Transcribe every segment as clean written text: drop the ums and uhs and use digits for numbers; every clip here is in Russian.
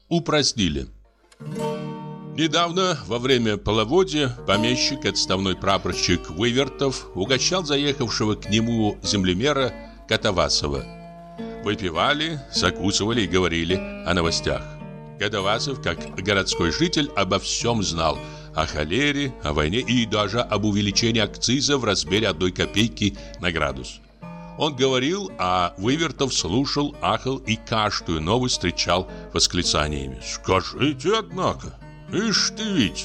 упразднили. Недавно, во время половодья, помещик, отставной прапорщик Вывертов угощал заехавшего к нему землемера Катавасова. Выпивали, закусывали и говорили о новостях. Катавасов, как городской житель, обо всем знал. О холере, о войне и даже об увеличении акциза в размере 1 копейки на градус. Он говорил, а Вывертов слушал, ахал и каждую новость встречал восклицаниями. «Скажите, однако, ишь ты ведь!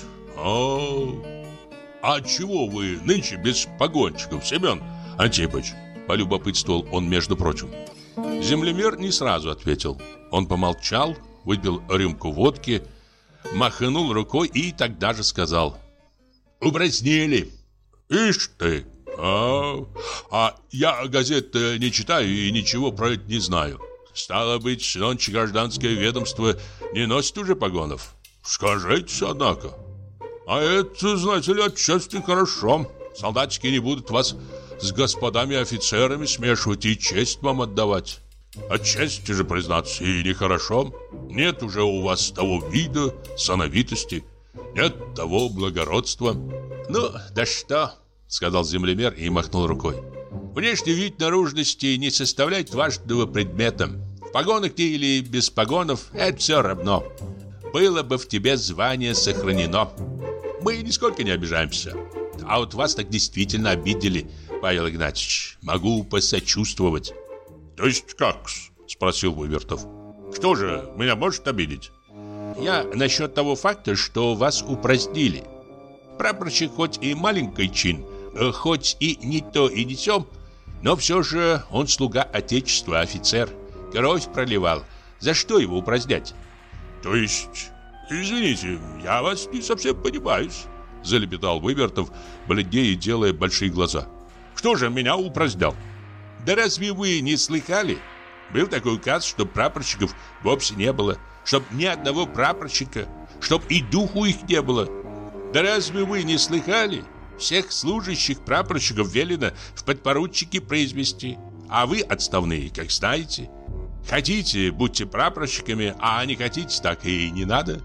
А чего вы нынче без погонщиков, Семен Антипыч?» Полюбопытствовал он, между прочим. Землемер не сразу ответил. Он помолчал, выпил рюмку водки, махнул рукой и тогда же сказал: «Упразднили! Ишь ты! А я газет не читаю и ничего про это не знаю. Стало быть, нонче гражданское ведомство не носит уже погонов? Скажите, однако. А это, знаете ли, отчасти хорошо. Солдатики не будут вас с господами офицерами смешивать и честь вам отдавать. Отчасти же, признаться, и нехорошо. Нет уже у вас того вида, сановитости, нет того благородства». «Ну, да что?» — сказал землемер и махнул рукой. «Внешний вид наружности не составляет важного предмета. В погонах ты или без погонов — это все равно. Было бы в тебе звание сохранено. Мы нисколько не обижаемся. А вот вас так действительно обидели, Павел Игнатьевич. Могу посочувствовать». «То есть как-с?» — спросил Вывертов. «Кто же меня может обидеть?» «Я насчет того факта, что вас упразднили. Прапорщик хоть и маленький чин, хоть и не то и не сё, но все же он слуга Отечества, офицер. Кровь проливал. За что его упразднять?» «То есть, извините, я вас не совсем понимаю», — залепетал Вывертов, бледнее и делая большие глаза. «Кто же меня упразднял?» «Да разве вы не слыхали? Был такой указ, что прапорщиков вовсе не было, чтоб ни одного прапорщика, чтоб и духу их не было. Да разве вы не слыхали? Всех служащих прапорщиков велено в подпоручики произвести, а вы отставные, как знаете. Хотите, будьте прапорщиками, а не хотите, так и не надо».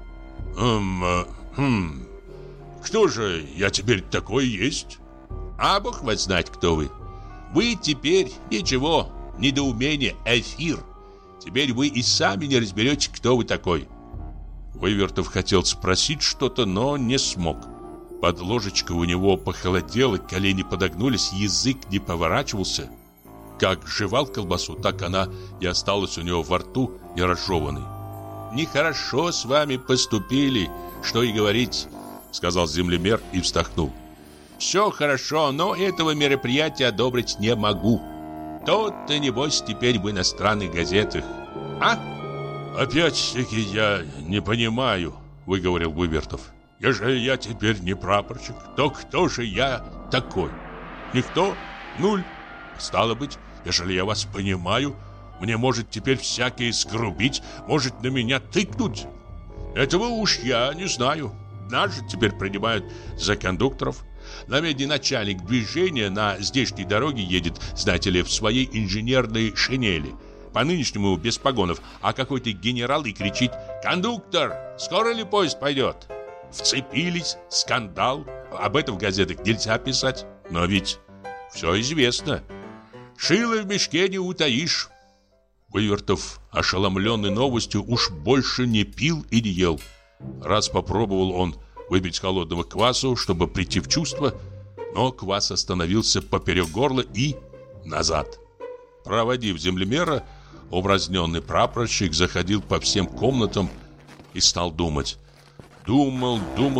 Кто же я теперь такой есть?» «А бог вас знает, кто вы. Вы теперь ничего, недоумение, эфир. Теперь вы и сами не разберете, кто вы такой». Вывертов хотел спросить что-то, но не смог. Под ложечкой у него похолодело, колени подогнулись, язык не поворачивался. Как жевал колбасу, так она и осталась у него во рту неразжеванной. «Нехорошо с вами поступили, что и говорить», — сказал землемер и вздохнул. «Все хорошо, но этого мероприятия одобрить не могу. Тот-то, небось, теперь в иностранных газетах. А?» «Опять-таки я не понимаю», — выговорил Вывертов. «Ежели я теперь не прапорщик, то кто же я такой? Никто? Нуль. Стало быть, ежели я вас понимаю, мне может теперь всякий сгрубить, может на меня тыкнуть. Этого уж я не знаю. Нас же теперь принимают за кондукторов. На медне начальник движения на здешней дороге едет, знаете ли, в своей инженерной шинели. По-нынешнему без погонов, а какой-то генерал и кричит: «Кондуктор, скоро ли поезд пойдет?» Вцепились, скандал. Об этом в газетах нельзя писать. Но ведь все известно. Шило в мешке не утаишь. Вывертов, ошеломленный новостью, уж больше не пил и не ел. Раз попробовал он выпить холодного квасу, чтобы прийти в чувство, но квас остановился поперек горла и назад. Проводив землемера, упраздненный прапорщик заходил по всем комнатам и стал думать. Думал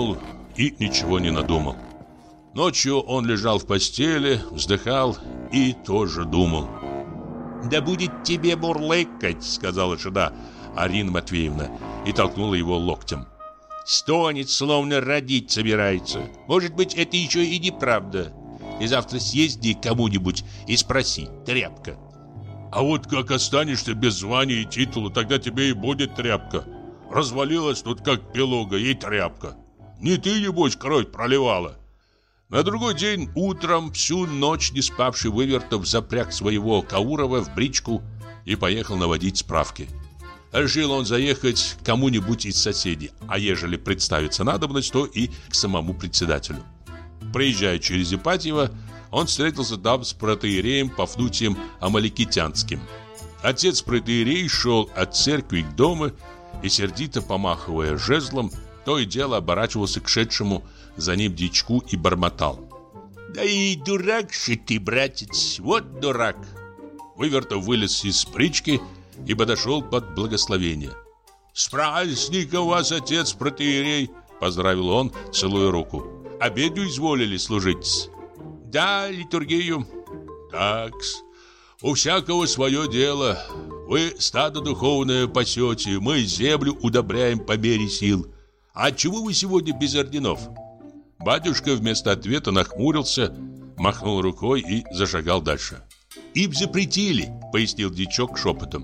и ничего не надумал. Ночью он лежал в постели, вздыхал и тоже думал. «Да будет тебе бурлыкать», — сказала жена Арина Матвеевна и толкнула его локтем. «Стонет, словно родить собирается. Может быть, это еще и неправда. Ты завтра съезди к кому-нибудь и спроси, тряпка». «А вот как останешься без звания и титула, тогда тебе и будет тряпка. Развалилась тут как белуга, и тряпка. Не ты, небось, кровь проливала». На другой день утром всю ночь не спавший Вывертов запряг своего Каурова в бричку и поехал наводить справки. решил он заехать к кому-нибудь из соседей, а ежели представится надобность, то и к самому председателю. Проезжая через Ипатьево, он встретился там с протоиереем Пафнутием Амаликитянским. Отец протоиерей шел от церкви к дому и, сердито помахивая жезлом, то и дело оборачивался к шедшему за ним дичку и бормотал: «Да и дурак же ты, братец, вот дурак!» Вывертов вылез из брички и подошел под благословение. «С праздником вас, отец протоиерей!» — поздравил он, целуя руку. «Обеду изволили служить?» «Да, литургию». «Так-с, у всякого свое дело. Вы стадо духовное пасете, мы землю удобряем по мере сил. А чего вы сегодня без орденов?» Батюшка вместо ответа нахмурился, махнул рукой и зашагал дальше. «Им запретили», — пояснил дичок шепотом.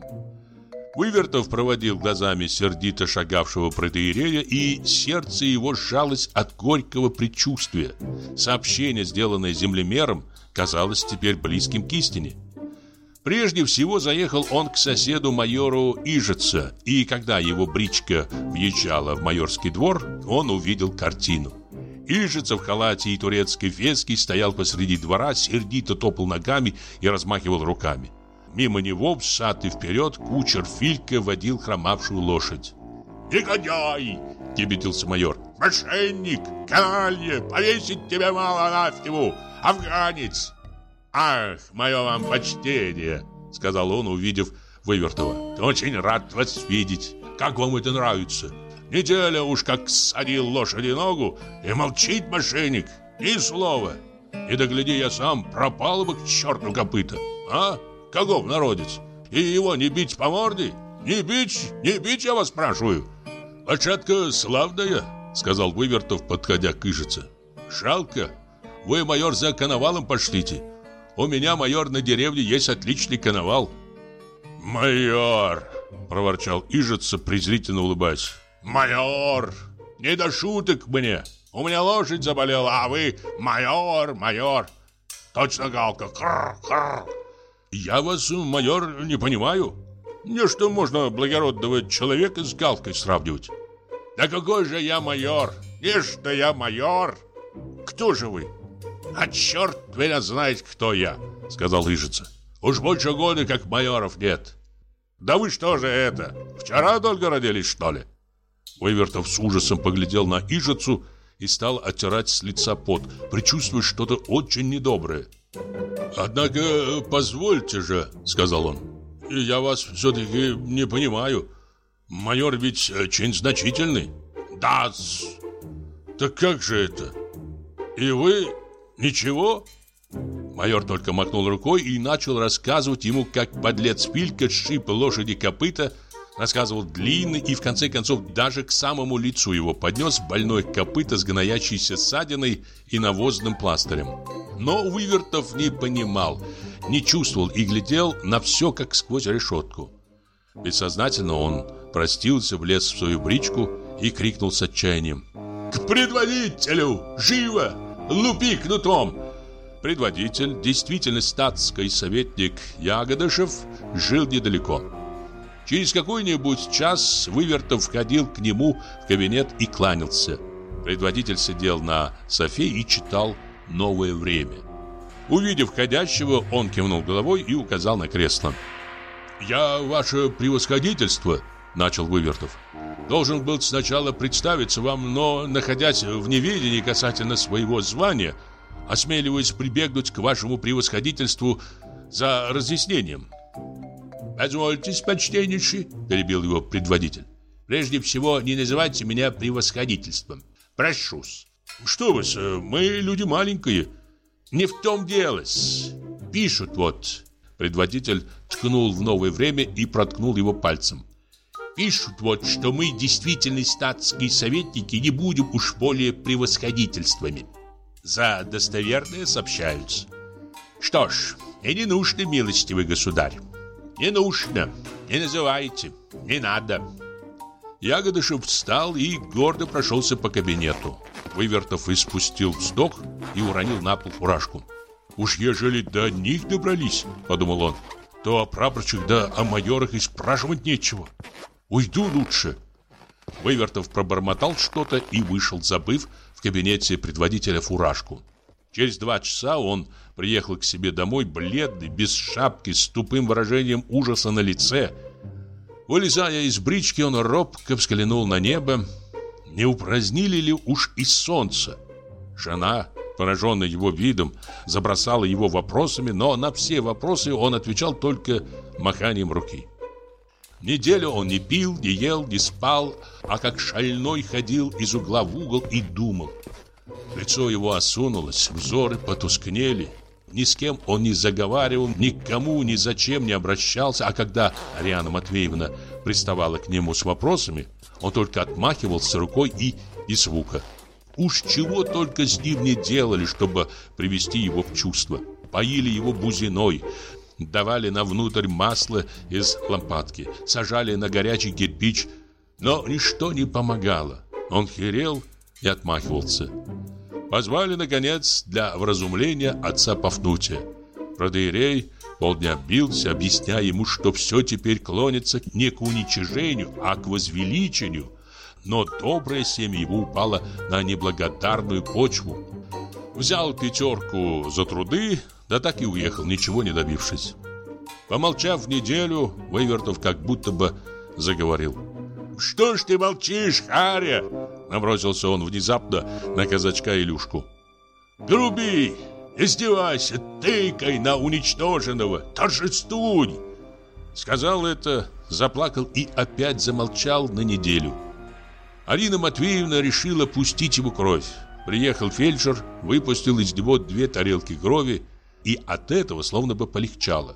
Вывертов проводил глазами сердито шагавшего протоиерея, и сердце его сжалось от горького предчувствия. Сообщение, сделанное землемером, казалось теперь близким к истине. Прежде всего заехал он к соседу майору Ижица, и когда его бричка въезжала в майорский двор, он увидел картину. Ижица в халате и турецкой феске стоял посреди двора, сердито топал ногами и размахивал руками. Мимо него, взад и вперед, кучер Филька водил хромавшую лошадь. «Негодяй!» — кипятился майор. «Мошенник! Каналья! Повесить тебя мало нафтеву! Афганец!» «Ах, мое вам почтение!» — сказал он, увидев Вывертова. «Очень рад вас видеть. Как вам это нравится? Неделя уж как ссадил лошади ногу, и молчит мошенник. Ни слова. Не догляди я сам, пропал бы к черту копыта. А? Каков народец? И его не бить по морде? Не бить, я вас спрашиваю. Лошадка славная», — сказал Вывертов, подходя к Ижице. «Жалко. Вы, майор, за коновалом пошлите. У меня, майор, на деревне есть отличный коновал». «Майор!» — проворчал Ижица, презрительно улыбаясь. «Майор! Не до шуток мне! У меня лошадь заболела, а вы майор! Точно галка! Крр. Я вас, майор, не понимаю. Не что можно благородного человека с галкой сравнивать? Да какой же я майор? Не что я майор! Кто же вы?» «А черт меня знает, кто я», — сказал Ижица. «Уж больше года, как майоров нет». «Да вы что же это? Вчера только родились, что ли?» Вывертов с ужасом поглядел на Ижицу и стал оттирать с лица пот, предчувствуя что-то очень недоброе. «Однако, позвольте же», — сказал он, — «я вас все-таки не понимаю. Майор ведь чин значительный». «Да-с». «Так как же это? И вы ничего?» Майор только махнул рукой и начал рассказывать ему, как подлец Филька сшиб лошади копыта, рассказывал длинно и, в конце концов, даже к самому лицу его поднес больное копыто с гноящейся ссадиной и навозным пластырем. Но Вывертов не понимал, не чувствовал и глядел на все, как сквозь решетку. Бессознательно он простился, влез в свою бричку и крикнул с отчаянием: «К предводителю! Живо! Лупи кнутом!» Предводитель, действительно статский советник Ягодышев, жил недалеко. Через какой-нибудь час Вывертов входил к нему в кабинет и кланялся. Предводитель сидел на софе и читал «Новое время». Увидев входящего, он кивнул головой и указал на кресло. «Я, ваше превосходительство», — начал Вывертов, — «должен был сначала представиться вам, но, находясь в неведении касательно своего звания, осмеливаюсь прибегнуть к вашему превосходительству за разъяснением». «Позвольте, почтеннейший», — перебил его предводитель. «Прежде всего, не называйте меня превосходительством. Прошусь». «Что вы, мы люди маленькие». «Не в том дело-с. Пишут вот». Предводитель ткнул в «Новое время» и проткнул его пальцем. «Пишут вот, что мы, действительно статские советники, не будем уж более превосходительствами. За достоверное сообщаются. Что ж, и не нужно, милостивый государь. Не нужно, не называйте, не надо». Ягодышев встал и гордо прошелся по кабинету. Вывертов испустил вздох и уронил на пол фуражку. «Уж ежели до них добрались, — подумал он, — то о прапорщиках да о майорах и спрашивать нечего. Уйду лучше. Вывертов пробормотал что-то и вышел, забыв в кабинете предводителя фуражку. Через 2 часа он приехал к себе домой, бледный, без шапки, с тупым выражением ужаса на лице. Вылезая из брички, он робко взглянул на небо. Не упразднили ли уж и солнце? Жена, пораженная его видом, забросала его вопросами, но на все вопросы он отвечал только маханием руки. Неделю он не пил, не ел, не спал, а как шальной ходил из угла в угол и думал. Лицо его осунулось, взоры потускнели. Ни с кем он не заговаривал, никому ни зачем не обращался, а когда Ариана Матвеевна приставала к нему с вопросами, он только отмахивался рукой и звука. Уж чего только с ним не делали, чтобы привести его в чувство. Поили его бузиной, давали на внутрь масло из лампадки, сажали на горячий кирпич, но ничто не помогало. Он херел и отмахивался. Позвали, наконец, для вразумления отца Пафнутия. Протоиерей полдня бился, объясняя ему, что все теперь клонится не к уничижению, а к возвеличению. Но доброе семя его упало на неблагодарную почву. Взял 5 за труды, да так и уехал, ничего не добившись. Помолчав неделю, Вывертов как будто бы заговорил. «Что ж ты молчишь, Харя?» Набросился он внезапно на казачка Илюшку. «Груби, издевайся, тыкай на уничтоженного, торжествуй!» Сказал это, заплакал и опять замолчал на неделю. Арина Матвеевна решила пустить ему кровь. Приехал фельдшер, выпустил из него 2 тарелки крови, и от этого словно бы полегчало.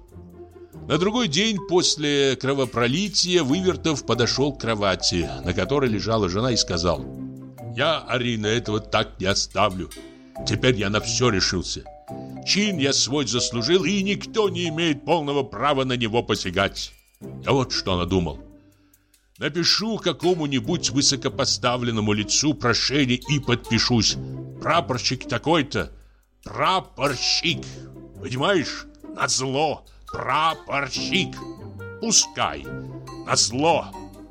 На другой день после кровопролития Вывертов подошел к кровати, на которой лежала жена, и сказал: «Я, Арина, этого так не оставлю. Теперь я на все решился. Чин я свой заслужил, и никто не имеет полного права на него посягать. Я вот что надумал. Напишу какому-нибудь высокопоставленному лицу прошение и подпишусь. Прапорщик такой-то. Прапорщик. Понимаешь? Назло. Прапорщик. Пускай. Назло».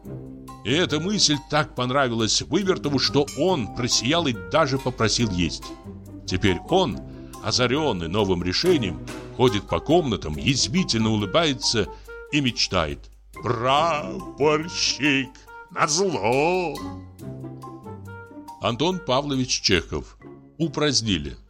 И эта мысль так понравилась Вывертову, что он просиял и даже попросил есть. Теперь он, озаренный новым решением, ходит по комнатам, язвительно улыбается и мечтает: «Прапорщик! Назло!» Антон Павлович Чехов. Упразднили.